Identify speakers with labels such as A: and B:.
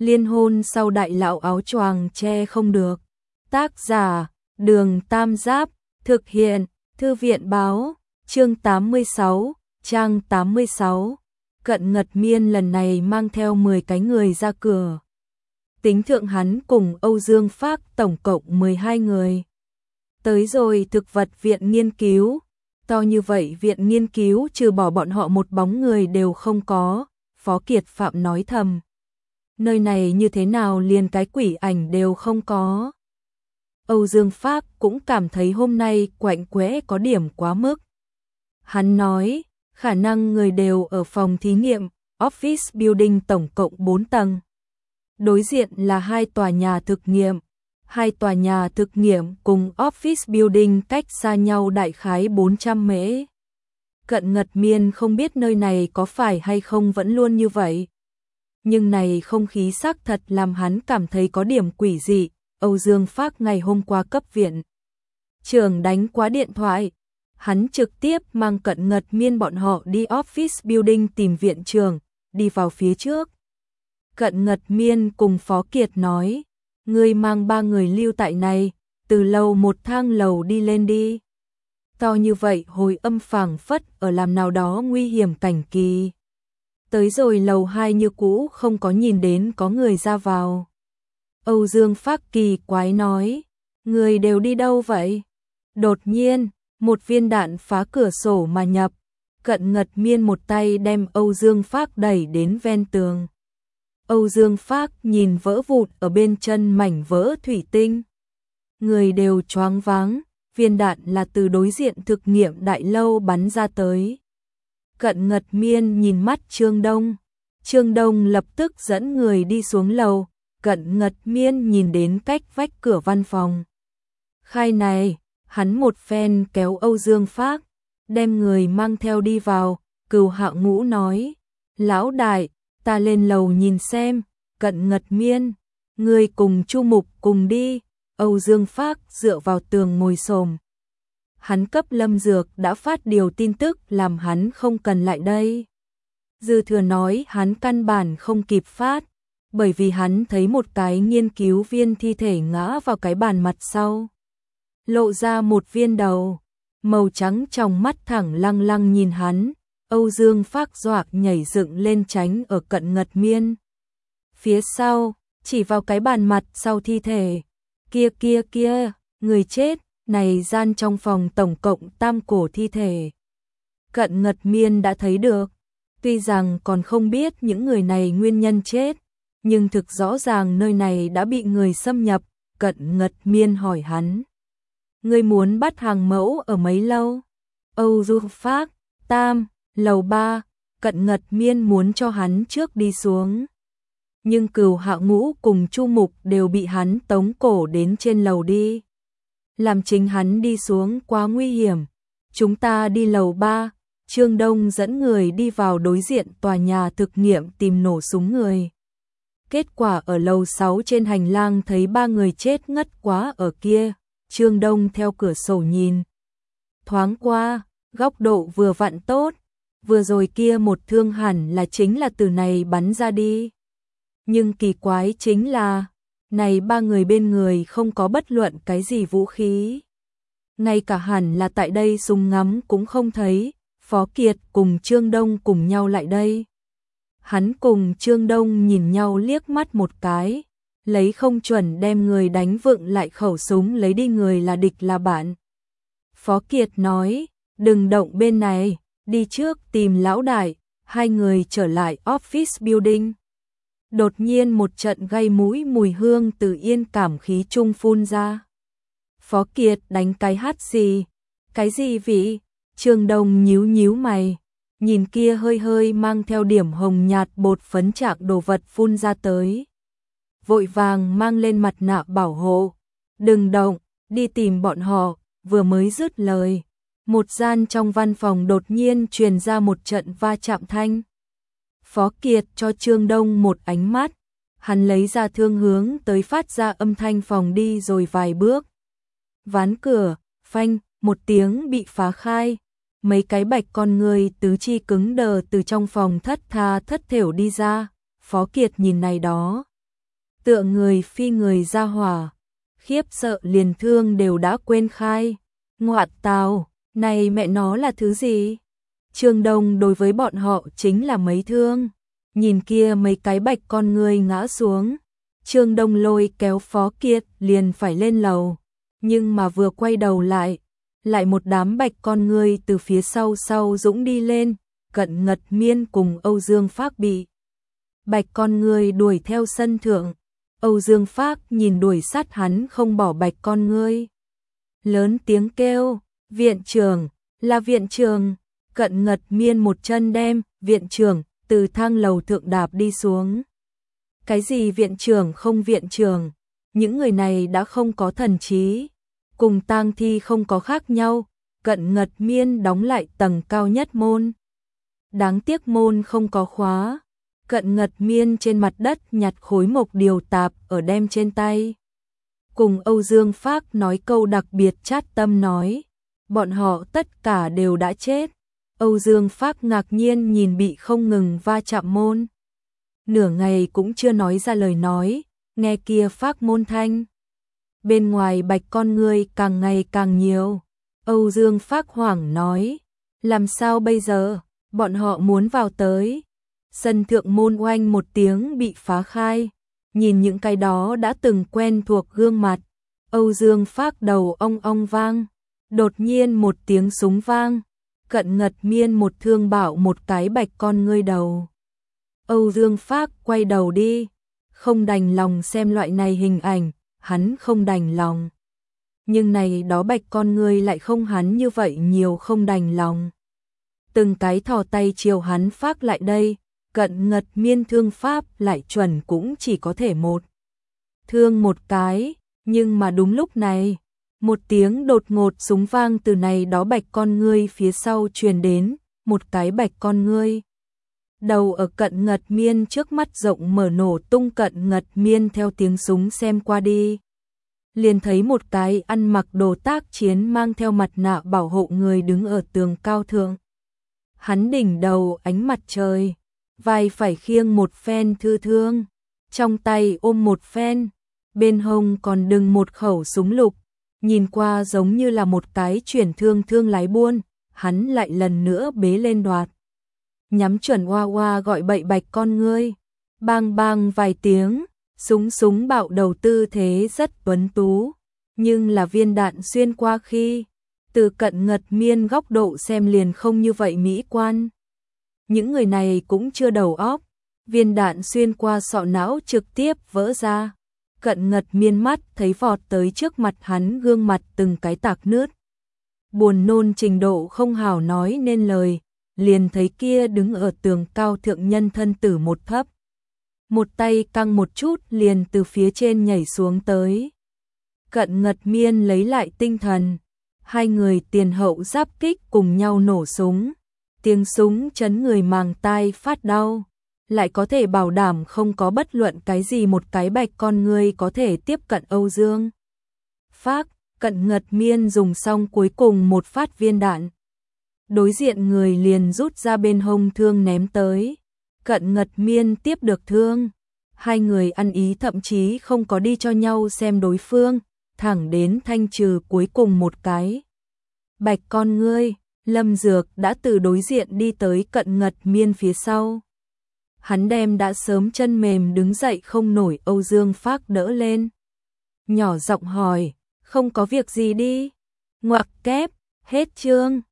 A: Liên hôn sau đại lão áo choàng che không được. Tác giả, Đường Tam Giáp, thực hiện, Thư viện báo, chương 86, trang 86. Cận Ngật Miên lần này mang theo 10 cái người ra cửa. Tính thượng hắn cùng Âu Dương Phác tổng cộng 12 người. Tới rồi thực vật viện nghiên cứu, to như vậy viện nghiên cứu trừ bỏ bọn họ một bóng người đều không có, Phó Kiệt Phạm nói thầm. Nơi này như thế nào liền cái quỷ ảnh đều không có. Âu Dương Phác cũng cảm thấy hôm nay quạnh quẽ có điểm quá mức. Hắn nói, khả năng người đều ở phòng thí nghiệm, office building tổng cộng 4 tầng. Đối diện là 2 tòa nhà thực nghiệm. 2 tòa nhà thực nghiệm cùng office building cách xa nhau đại khái 400 mễ. Cận Ngật Miên không biết nơi này có phải hay không vẫn luôn như vậy. Nhưng này không khí xác thật làm hắn cảm thấy có điểm quỷ dị. Âu Dương Phác ngày hôm qua cấp viện trưởng đánh quá điện thoại. Hắn trực tiếp mang Cận Ngật Miên bọn họ đi office building tìm viện trưởng, đi vào phía trước. Cận Ngật Miên cùng Phó Kiệt nói, ngươi mang 3 người lưu tại này, từ lầu một thang lầu đi lên đi. To như vậy hồi âm phảng phất ở làm nào đó nguy hiểm cảnh kỳ. Tới rồi lầu 2 như cũ không có nhìn đến có người ra vào. Âu Dương Phác kỳ quái nói, người đều đi đâu vậy? Đột nhiên, một viên đạn phá cửa sổ mà nhập. Cận Ngật Miên một tay đem Âu Dương Phác đẩy đến ven tường. Âu Dương Phác nhìn vỡ vụn ở bên chân mảnh vỡ thủy tinh. Người đều choáng váng, viên đạn là từ đối diện thực nghiệm đại lâu bắn ra tới. Cận Ngật Miên nhìn mắt Trương Đông. Trương Đông lập tức dẫn người đi xuống lầu. Cận Ngật Miên nhìn đến cách vách cửa văn phòng. Khai này, hắn một phen kéo Âu Dương Phác, đem người mang theo đi vào. Cửu Hạo Ngũ nói, lão đại, ta lên lầu nhìn xem. Cận Ngật Miên, người cùng Chu Mục cùng đi. Âu Dương Phác dựa vào tường ngồi xổm. Hắn cấp Lâm Dược đã phát điều tin tức làm hắn không cần lại đây. Dư Thừa nói hắn căn bản không kịp phát, bởi vì hắn thấy một cái nghiên cứu viên thi thể ngã vào cái bàn mặt sau. Lộ ra một viên đầu, màu trắng trong mắt thẳng lăng lăng nhìn hắn. Âu Dương Phác dọa nhảy dựng lên tránh ở Cận Ngật Miên. Phía sau, chỉ vào cái bàn mặt sau thi thể. Kia, người chết, này gian trong phòng tổng cộng 3 cổ thi thể. Cận Ngật Miên đã thấy được, tuy rằng còn không biết những người này nguyên nhân chết, nhưng thực rõ ràng nơi này đã bị người xâm nhập. Cận Ngật Miên hỏi hắn, ngươi muốn bắt hàng mẫu ở mấy lâu? Âu Dương Phác, lầu 3, Cận Ngật Miên muốn cho hắn trước đi xuống. Nhưng Cửu Hạo Ngũ cùng Chu Mục đều bị hắn tống cổ đến trên lầu đi. Làm chính hắn đi xuống quá nguy hiểm. Chúng ta đi lầu 3, Trương Đông dẫn người đi vào đối diện tòa nhà thực nghiệm tìm nổ súng người. Kết quả ở lầu 6 trên hành lang thấy 3 người chết ngất quá ở kia. Trương Đông theo cửa sổ nhìn. Thoáng qua, góc độ vừa vặn tốt. Vừa rồi kia một thương hẳn là chính là từ này bắn ra đi. Nhưng kỳ quái chính là, này 3 người bên người không có bất luận cái gì vũ khí. Ngay cả hẳn là tại đây súng ngắm cũng không thấy. Phó Kiệt cùng Trương Đông cùng nhau lại đây. Hắn cùng Trương Đông nhìn nhau liếc mắt một cái, lấy không chuẩn đem người đánh vựng lại khẩu súng lấy đi người là địch là bạn. Phó Kiệt nói, đừng động bên này, đi trước tìm lão đại. 2 người trở lại office building. Đột nhiên một trận gây mũi mùi hương từ yên cảm khí trung phun ra. Phó Kiệt đánh cái hắt xì. Cái gì vị? Trương Đông nhíu nhíu mày, nhìn kia hơi hơi mang theo điểm hồng nhạt bột phấn trạng đồ vật phun ra tới. Vội vàng mang lên mặt nạ bảo hộ. Đừng động, đi tìm bọn họ. Vừa mới dứt lời, một gian trong văn phòng đột nhiên truyền ra một trận va chạm thanh. Phó Kiệt cho Trương Đông một ánh mắt, hắn lấy ra thương hướng tới phát ra âm thanh phòng đi rồi vài bước. Ván cửa, phanh, một tiếng bị phá khai, mấy cái bạch con người tứ chi cứng đờ từ trong phòng thất tha thất thểu đi ra. Phó Kiệt nhìn này đó, tựa người phi người ra hỏa, khiếp sợ liền thương đều đã quên khai. Ngoạn tào, này mẹ nó là thứ gì? Trương Đông đối với bọn họ chính là mấy thương. Nhìn kia mấy cái bạch con người ngã xuống. Trương Đông lôi kéo Phó Kiệt liền phải lên lầu. Nhưng mà vừa quay đầu lại một đám bạch con người từ phía sau dũng đi lên. Cận Ngật Miên cùng Âu Dương Phác bị bạch con người đuổi theo sân thượng. Âu Dương Phác nhìn đuổi sát hắn không bỏ bạch con ngươi. Lớn tiếng kêu, viện trưởng, là viện trưởng. Cận Ngật Miên một chân đem viện trưởng từ thang lầu thượng đạp đi xuống. Cái gì viện trưởng không viện trưởng, những người này đã không có thần trí, cùng tang thi không có khác nhau. Cận Ngật Miên đóng lại tầng cao nhất môn. Đáng tiếc môn không có khóa. Cận Ngật Miên trên mặt đất nhặt khối mộc điều tạp ở đem trên tay. Cùng Âu Dương Phác nói câu đặc biệt chát tâm nói, bọn họ tất cả đều đã chết. Âu Dương Phác ngạc nhiên nhìn bị không ngừng va chạm môn. Nửa ngày cũng chưa nói ra lời nói, nghe kia Phác môn thanh. Bên ngoài bạch con người càng ngày càng nhiều. Âu Dương Phác hoảng nói, làm sao bây giờ, bọn họ muốn vào tới. Sân thượng môn oanh một tiếng bị phá khai. Nhìn những cái đó đã từng quen thuộc gương mặt, Âu Dương Phác đầu ong ong vang. Đột nhiên một tiếng súng vang. Cận Ngật Miên một thương bạo một cái bạch con ngươi đầu. Âu Dương Phác quay đầu đi, không đành lòng xem loại này hình ảnh, hắn không đành lòng. Nhưng này đó bạch con ngươi lại không hắn như vậy nhiều không đành lòng. Từng cái thò tay chiều hắn Phác lại đây, Cận Ngật Miên thương pháp lại chuẩn cũng chỉ có thể một thương một cái, nhưng mà đúng lúc này, một tiếng đột ngột súng vang từ này đó bạch con ngươi phía sau truyền đến, một cái bạch con ngươi. Đầu ở Cận Ngật Miên trước mắt rộng mở nổ tung. Cận Ngật Miên theo tiếng súng xem qua đi. Liền thấy một cái ăn mặc đồ tác chiến mang theo mặt nạ bảo hộ người đứng ở tường cao thượng. Hắn đỉnh đầu ánh mặt trời, vai phải khiêng một phen thư thương, trong tay ôm một phen, bên hông còn đừng một khẩu súng lục. Nhìn qua giống như là một cái chuyển thương lái buôn, hắn lại lần nữa bế lên đoạt. Nhắm chuẩn Hoa Hoa gọi bậy bạch con ngươi. Bang bang vài tiếng, súng bạo đầu tư thế rất tuấn tú. Nhưng là viên đạn xuyên qua khi, từ Cận Ngật Miên góc độ xem liền không như vậy mỹ quan. Những người này cũng chưa đầu óc, viên đạn xuyên qua sọ não trực tiếp vỡ ra. Cận Ngật Miên mắt thấy vọt tới trước mặt hắn gương mặt từng cái tạc nứt. Buồn nôn trình độ không hảo nói nên lời, liền thấy kia đứng ở tường cao thượng nhân thân tử một thấp. Một tay căng một chút liền từ phía trên nhảy xuống tới. Cận Ngật Miên lấy lại tinh thần, hai người tiền hậu giáp kích cùng nhau nổ súng. Tiếng súng chấn người màng tai phát đau. Lại có thể bảo đảm không có bất luận cái gì một cái bạch con người có thể tiếp cận Âu Dương Phác. Cận Ngật Miên dùng xong cuối cùng một phát viên đạn. Đối diện người liền rút ra bên hông thương ném tới. Cận Ngật Miên tiếp được thương. Hai người ăn ý thậm chí không có đi cho nhau xem đối phương, thẳng đến thanh trừ cuối cùng một cái bạch con ngươi. Lâm Dược đã từ đối diện đi tới Cận Ngật Miên phía sau. Hắn đem đã sớm chân mềm đứng dậy không nổi Âu Dương Phác đỡ lên. Nhỏ giọng hỏi, không có việc gì đi. Ngoặc kép, hết chương.